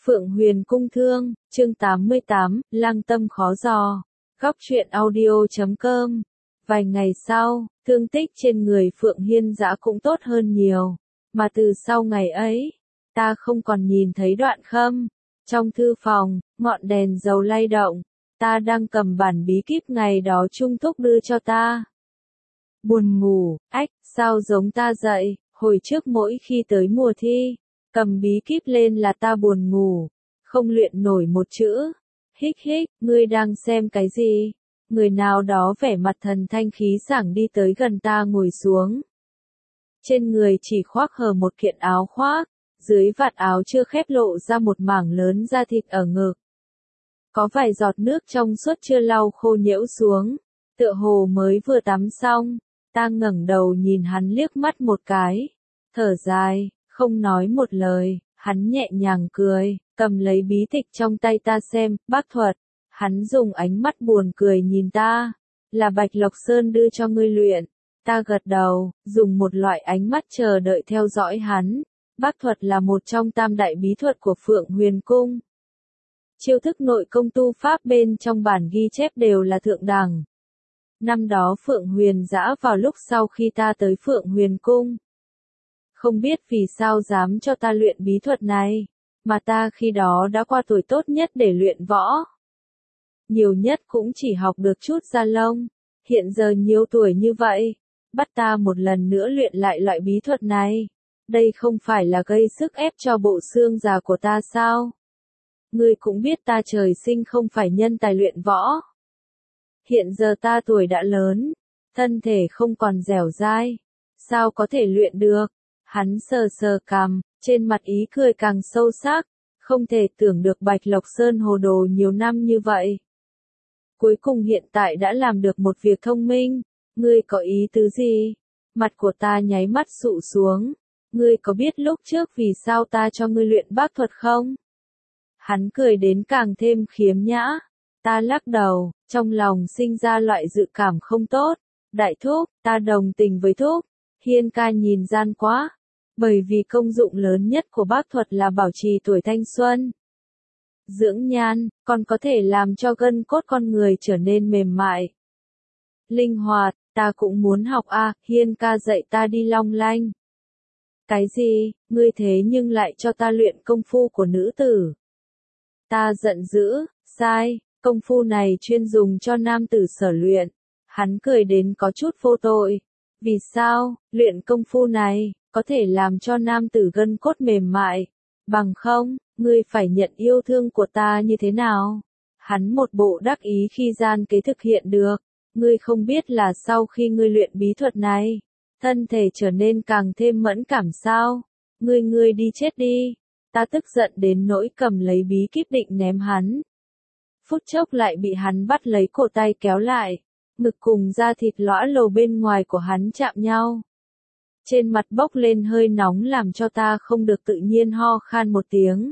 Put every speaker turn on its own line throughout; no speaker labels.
Phượng Huyền Cung Thương, chương 88, Lăng Tâm Khó Dò. Góc truyện audio.com. Vài ngày sau, thương tích trên người Phượng Hiên Dã cũng tốt hơn nhiều. Mà từ sau ngày ấy, ta không còn nhìn thấy Đoạn Khâm. Trong thư phòng, ngọn đèn dầu lay động. Ta đang cầm bản bí kíp ngày đó Trung Thúc đưa cho ta. Buồn ngủ, sao giống ta dậy, hồi trước mỗi khi tới mùa thi, cầm bí kíp lên là ta buồn ngủ, không luyện nổi một chữ. Hích hích, ngươi đang xem cái gì? Người nào đó vẻ mặt thần thanh khí sảng đi tới gần ta ngồi xuống. Trên người chỉ khoác hở một kiện áo khoác, dưới vạt áo chưa khép lộ ra một mảng lớn da thịt ở ngực. Có vài giọt nước trong suốt chưa lau khô nhễu xuống, tựa hồ mới vừa tắm xong. Ta ngẩng đầu nhìn hắn liếc mắt một cái, thở dài, không nói một lời, hắn nhẹ nhàng cười, cầm lấy bí tịch trong tay ta xem, bác thuật. Hắn dùng ánh mắt buồn cười nhìn ta, là Bạch Lộc Sơn đưa cho ngươi luyện. Ta gật đầu, dùng một loại ánh mắt chờ đợi theo dõi hắn. Bác thuật là một trong tam đại bí thuật của Phượng Huyền Cung. Chiêu thức nội công tu pháp bên trong bản ghi chép đều là thượng đẳng. Năm đó Phượng Huyền Dã vào lúc sau khi ta tới Phượng Huyền Cung. Không biết vì sao dám cho ta luyện bí thuật này, mà ta khi đó đã qua tuổi tốt nhất để luyện võ. Nhiều nhất cũng chỉ học được chút da lông, hiện giờ nhiều tuổi như vậy, bắt ta một lần nữa luyện lại loại bí thuật này. Đây không phải là gây sức ép cho bộ xương già của ta sao? Ngươi cũng biết ta trời sinh không phải nhân tài luyện võ. Hiện giờ ta tuổi đã lớn, thân thể không còn dẻo dai, sao có thể luyện được? Hắn sờ sờ cằm, trên mặt ý cười càng sâu sắc, không thể tưởng được Bạch Lộc Sơn hồ đồ nhiều năm như vậy. Cuối cùng hiện tại đã làm được một việc thông minh, ngươi có ý tứ gì? Mặt của ta nháy mắt sụ xuống, ngươi có biết lúc trước vì sao ta cho ngươi luyện bác thuật không? Hắn cười đến càng thêm khiếm nhã. Ta lắc đầu, trong lòng sinh ra loại dự cảm không tốt. Đại thúc, ta đồng tình với thúc. Hiên ca nhìn gian quá. Bởi vì công dụng lớn nhất của bác thuật là bảo trì tuổi thanh xuân. Dưỡng nhan, còn có thể làm cho gân cốt con người trở nên mềm mại. Linh hoạt, ta cũng muốn học a. Hiên ca dạy ta đi long lanh. Cái gì, ngươi thế nhưng lại cho ta luyện công phu của nữ tử. Ta giận dữ, sai. Công phu này chuyên dùng cho nam tử sở luyện. Hắn cười đến có chút vô tội. Vì sao, luyện công phu này, có thể làm cho nam tử gân cốt mềm mại. Bằng không, ngươi phải nhận yêu thương của ta như thế nào? Hắn một bộ đắc ý khi gian kế thực hiện được. Ngươi không biết là sau khi ngươi luyện bí thuật này, thân thể trở nên càng thêm mẫn cảm sao? Ngươi đi chết đi. Ta tức giận đến nỗi cầm lấy bí kíp định ném hắn. Phút chốc lại bị hắn bắt lấy cổ tay kéo lại, ngực cùng da thịt lõa lồ bên ngoài của hắn chạm nhau. Trên mặt bốc lên hơi nóng làm cho ta không được tự nhiên ho khan một tiếng.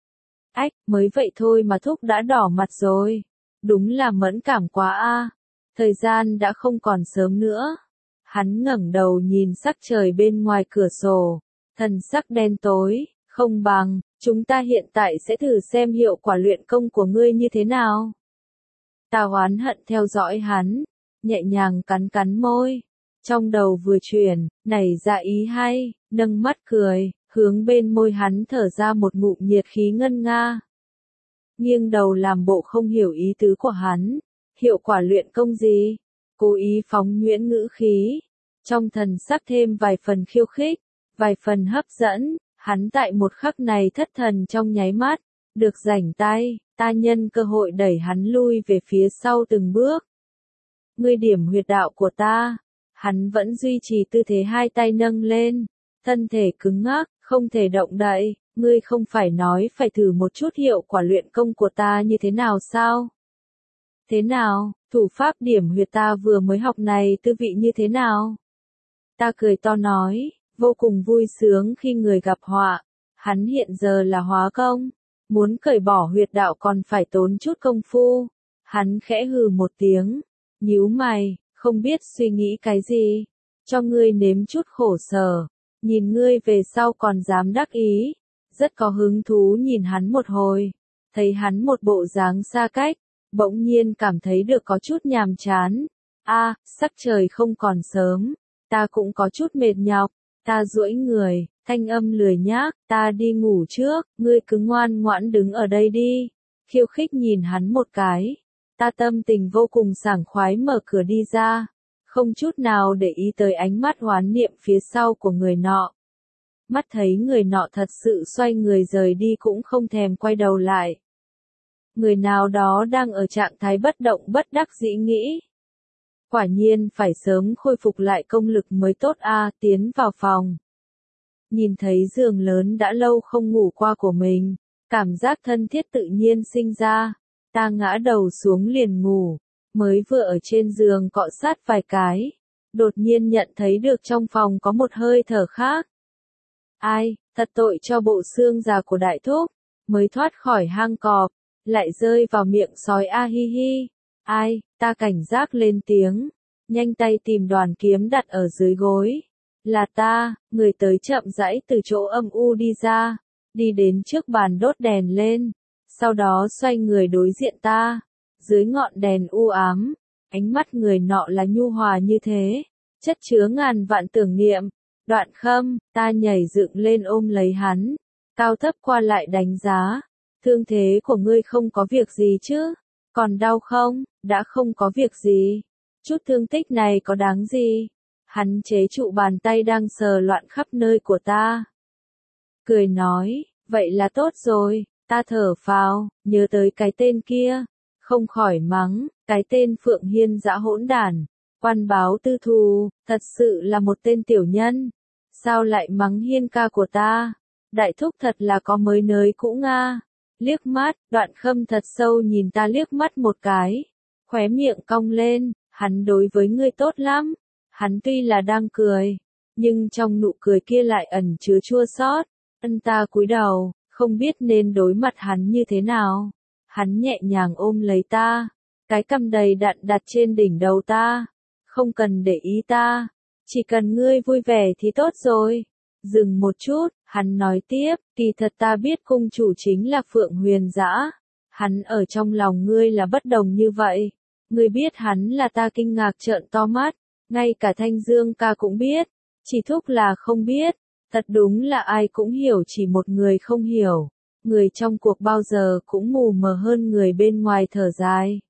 Mới vậy thôi mà thúc đã đỏ mặt rồi. Đúng là mẫn cảm quá a. Thời gian đã không còn sớm nữa. Hắn ngẩng đầu nhìn sắc trời bên ngoài cửa sổ, thần sắc đen tối. Không bằng, chúng ta hiện tại sẽ thử xem hiệu quả luyện công của ngươi như thế nào. Ta oán hận theo dõi hắn, nhẹ nhàng cắn môi. Trong đầu vừa chuyển, nảy ra ý hay, nâng mắt cười, hướng bên môi hắn thở ra một ngụm nhiệt khí ngân nga. Nghiêng đầu làm bộ không hiểu ý tứ của hắn. Hiệu quả luyện công gì? Cố ý phóng nhuyễn ngữ khí. Trong thần sắc thêm vài phần khiêu khích, vài phần hấp dẫn. Hắn tại một khắc này thất thần trong nháy mắt, được rảnh tay, ta nhân cơ hội đẩy hắn lui về phía sau từng bước. Ngươi điểm huyệt đạo của ta, hắn vẫn duy trì tư thế hai tay nâng lên, thân thể cứng ngắc, không thể động đậy, ngươi không phải nói phải thử một chút hiệu quả luyện công của ta như thế nào sao? Thế nào, thủ pháp điểm huyệt ta vừa mới học này tư vị như thế nào? Ta cười to nói. Vô cùng vui sướng khi người gặp họa. Hắn hiện giờ là hóa công, muốn cởi bỏ huyệt đạo còn phải tốn chút công phu. Hắn khẽ hừ một tiếng, nhíu mày, không biết suy nghĩ cái gì. Cho ngươi nếm chút khổ sở, nhìn ngươi về sau còn dám đắc ý. rất có hứng thú nhìn hắn một hồi, thấy hắn một bộ dáng xa cách, bỗng nhiên cảm thấy được có chút nhàm chán. Sắc trời không còn sớm, ta cũng có chút mệt nhọc, ta duỗi người, thanh âm lười nhác, ta đi ngủ trước, ngươi cứ ngoan ngoãn đứng ở đây đi, khiêu khích nhìn hắn một cái. Ta tâm tình vô cùng sảng khoái mở cửa đi ra, không chút nào để ý tới ánh mắt oán niệm phía sau của người nọ. Mắt thấy người nọ thật sự xoay người rời đi cũng không thèm quay đầu lại. Người nào đó đang ở trạng thái bất động bất đắc dĩ nghĩ. Quả nhiên phải sớm khôi phục lại công lực mới tốt tiến vào phòng. Nhìn thấy giường lớn đã lâu không ngủ qua của mình, cảm giác thân thiết tự nhiên sinh ra. Ta ngã đầu xuống liền ngủ, mới vừa ở trên giường cọ sát vài cái, đột nhiên nhận thấy được trong phòng có một hơi thở khác. Ai, thật tội cho bộ xương già của đại thúc, mới thoát khỏi hang cọp, lại rơi vào miệng sói hi hi. Ai, ta cảnh giác lên tiếng, nhanh tay tìm đoàn kiếm đặt ở dưới gối. Là ta, người tới chậm rãi từ chỗ âm u đi ra, đi đến trước bàn đốt đèn lên, sau đó xoay người đối diện ta. Dưới ngọn đèn u ám, ánh mắt người nọ là nhu hòa như thế, chất chứa ngàn vạn tưởng niệm. Đoạn Khâm, ta nhảy dựng lên ôm lấy hắn, cao thấp qua lại đánh giá. Thương thế của ngươi không có việc gì chứ? Còn đau không? Đã không có việc gì. Chút thương tích này có đáng gì? Hắn chế trụ bàn tay đang sờ loạn khắp nơi của ta. Cười nói, vậy là tốt rồi. Ta thở phào, nhớ tới cái tên kia, không khỏi mắng, cái tên Phượng Hiên dã hỗn đản, quan báo tư thù, thật sự là một tên tiểu nhân. Sao lại mắng Hiên ca của ta? Đại thúc thật là có mới nới cũ nga. Liếc mắt, Đoạn Khâm thật sâu nhìn ta liếc mắt một cái, khóe miệng cong lên, hắn đối với ngươi tốt lắm. Hắn tuy là đang cười, nhưng trong nụ cười kia lại ẩn chứa chua xót. Ta cúi đầu, không biết nên đối mặt hắn như thế nào. Hắn nhẹ nhàng ôm lấy ta, cái cằm đầy đặn đặt trên đỉnh đầu ta. Không cần để ý ta, chỉ cần ngươi vui vẻ thì tốt rồi. Dừng một chút, hắn nói tiếp, kỳ thật ta biết cung chủ chính là Phượng Huyền Dã. Hắn ở trong lòng ngươi là bất đồng như vậy. Ngươi biết hắn là ta kinh ngạc trợn to mắt, ngay cả Thanh Dương ca cũng biết, chỉ thúc là không biết. Thật đúng là ai cũng hiểu, chỉ một người không hiểu. Người trong cuộc bao giờ cũng mù mờ hơn người bên ngoài, thở dài.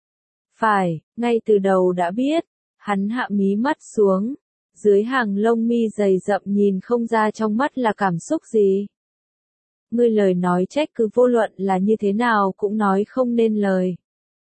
Phải, ngay từ đầu đã biết. Hắn hạ mí mắt xuống, dưới hàng lông mi dày rậm nhìn không ra trong mắt là cảm xúc gì. Ngươi lời nói trách cứ vô luận là như thế nào cũng nói không nên lời.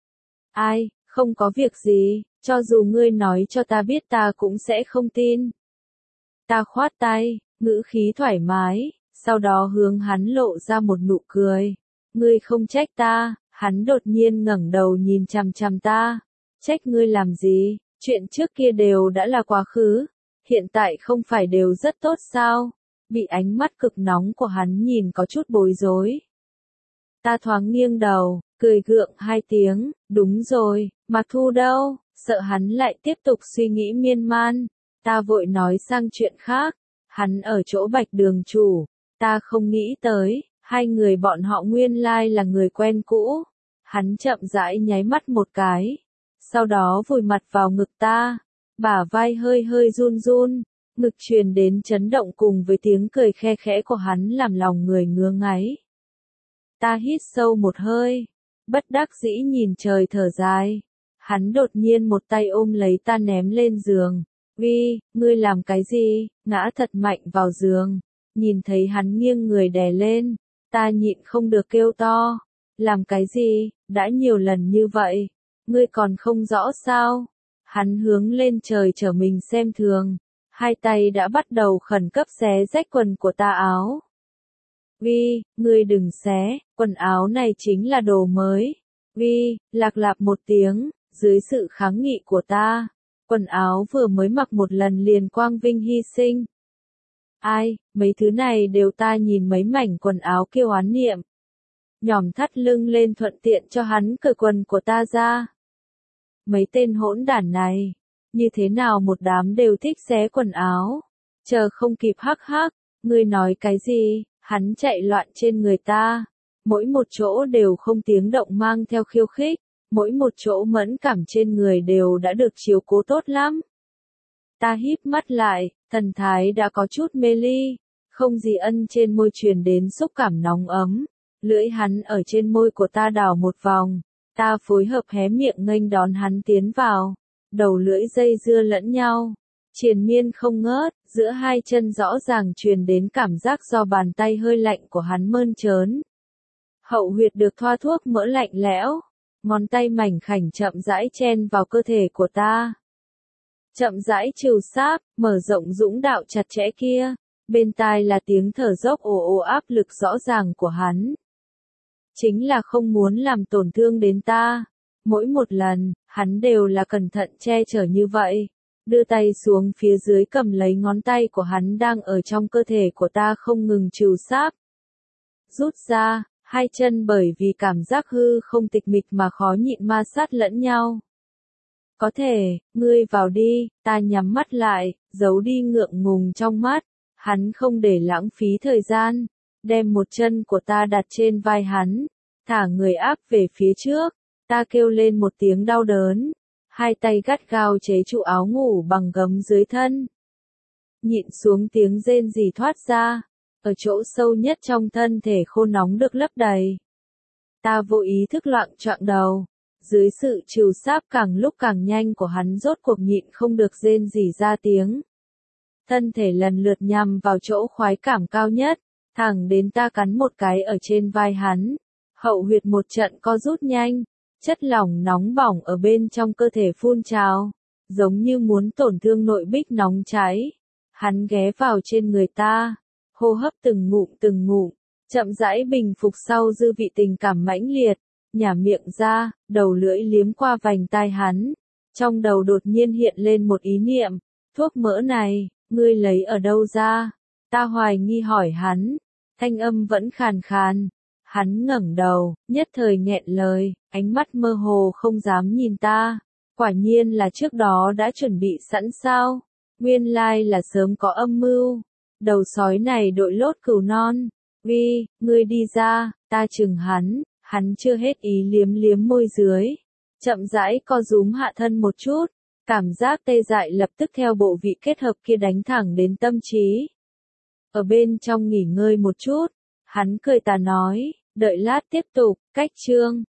Ai, không có việc gì, cho dù ngươi nói cho ta biết ta cũng sẽ không tin. Ta khoát tay, ngữ khí thoải mái, sau đó hướng hắn lộ ra một nụ cười. Ngươi không trách ta. Hắn đột nhiên ngẩng đầu nhìn chằm chằm ta. Trách ngươi làm gì? Chuyện trước kia đều đã là quá khứ, hiện tại không phải đều rất tốt sao? Bị ánh mắt cực nóng của hắn nhìn có chút bối rối. Ta thoáng nghiêng đầu, cười gượng hai tiếng, đúng rồi, Mạc Thu đâu? Sợ hắn lại tiếp tục suy nghĩ miên man. Ta vội nói sang chuyện khác, hắn ở chỗ Bạch Đường chủ, ta không nghĩ tới, hai người bọn họ nguyên lai là người quen cũ. Hắn chậm rãi nháy mắt một cái, sau đó vùi mặt vào ngực ta, bả vai hơi hơi run run, ngực truyền đến chấn động cùng với tiếng cười khe khẽ của hắn làm lòng người ngứa ngáy. Ta hít sâu một hơi, bất đắc dĩ nhìn trời thở dài. Hắn đột nhiên một tay ôm lấy ta ném lên giường. Vi, ngươi làm cái gì? Ngã thật mạnh vào giường. Nhìn thấy hắn nghiêng người đè lên, ta nhịn không được kêu to. Làm cái gì? Đã nhiều lần như vậy, ngươi còn không rõ sao? Hắn hướng lên trời trở mình xem thường, hai tay đã bắt đầu khẩn cấp xé rách quần của ta áo. Vi, ngươi đừng xé, quần áo này chính là đồ mới. Vi, lạc lạp một tiếng, dưới sự kháng nghị của ta, quần áo vừa mới mặc một lần liền quang vinh hy sinh. Ai, mấy thứ này đều ta nhìn mấy mảnh quần áo kêu oán niệm. Nhỏm thắt lưng lên thuận tiện cho hắn cởi quần của ta ra. Mấy tên hỗn đản này, như thế nào một đám đều thích xé quần áo. Chờ không kịp hắc hắc, ngươi nói cái gì? Hắn chạy loạn trên người ta, mỗi một chỗ đều không tiếng động mang theo khiêu khích, mỗi một chỗ mẫn cảm trên người đều đã được chiếu cố tốt lắm. Ta híp mắt lại, thần thái đã có chút mê ly, không gì ân trên môi truyền đến xúc cảm nóng ấm, lưỡi hắn ở trên môi của ta đảo một vòng, ta phối hợp hé miệng nghênh đón hắn tiến vào, đầu lưỡi dây dưa lẫn nhau, triền miên không ngớt, giữa hai chân rõ ràng truyền đến cảm giác do bàn tay hơi lạnh của hắn mơn trớn. Hậu huyệt được thoa thuốc mỡ lạnh lẽo, ngón tay mảnh khảnh chậm rãi chen vào cơ thể của ta. Chậm rãi trừ sáp, mở rộng dũng đạo chặt chẽ kia, bên tai là tiếng thở dốc ồ ồ áp lực rõ ràng của hắn. Chính là không muốn làm tổn thương đến ta. Mỗi một lần, hắn đều là cẩn thận che chở như vậy. Đưa tay xuống phía dưới cầm lấy ngón tay của hắn đang ở trong cơ thể của ta không ngừng trừ sáp. Rút ra, hai chân bởi vì cảm giác hư không tịch mịch mà khó nhịn ma sát lẫn nhau. Có thể, ngươi vào đi, ta nhắm mắt lại, giấu đi ngượng ngùng trong mắt. Hắn không để lãng phí thời gian, đem một chân của ta đặt trên vai hắn, thả người áp về phía trước, ta kêu lên một tiếng đau đớn, hai tay gắt gao chế trụ áo ngủ bằng gấm dưới thân. Nhịn xuống tiếng rên rỉ thoát ra, ở chỗ sâu nhất trong thân thể khô nóng được lấp đầy. Ta vô ý thức loạng choạng đầu, dưới sự trừ sáp càng lúc càng nhanh của hắn rốt cuộc nhịn không được rên rỉ ra tiếng. Thân thể lần lượt nhằm vào chỗ khoái cảm cao nhất, thẳng đến ta cắn một cái ở trên vai hắn. Hậu huyệt một trận co rút nhanh, chất lỏng nóng bỏng ở bên trong cơ thể phun trào, giống như muốn tổn thương nội bích nóng cháy. Hắn ghé vào trên người ta, hô hấp từng ngụm, chậm rãi bình phục sau dư vị tình cảm mãnh liệt, nhả miệng ra, đầu lưỡi liếm qua vành tai hắn. Trong đầu đột nhiên hiện lên một ý niệm, thuốc mỡ này, ngươi lấy ở đâu ra? Ta hoài nghi hỏi hắn, thanh âm vẫn khàn khàn. Hắn ngẩng đầu, nhất thời nghẹn lời, ánh mắt mơ hồ không dám nhìn ta. Quả nhiên là trước đó đã chuẩn bị sẵn sao? Nguyên lai là sớm có âm mưu. Đầu sói này đội lốt cừu non. Vi, ngươi đi ra, ta chừng hắn chưa hết ý liếm liếm môi dưới. Chậm rãi co rúm hạ thân một chút. Cảm giác tê dại lập tức theo bộ vị kết hợp kia đánh thẳng đến tâm trí. Ở bên trong nghỉ ngơi một chút, hắn cười tà nói, đợi lát tiếp tục, cách chương.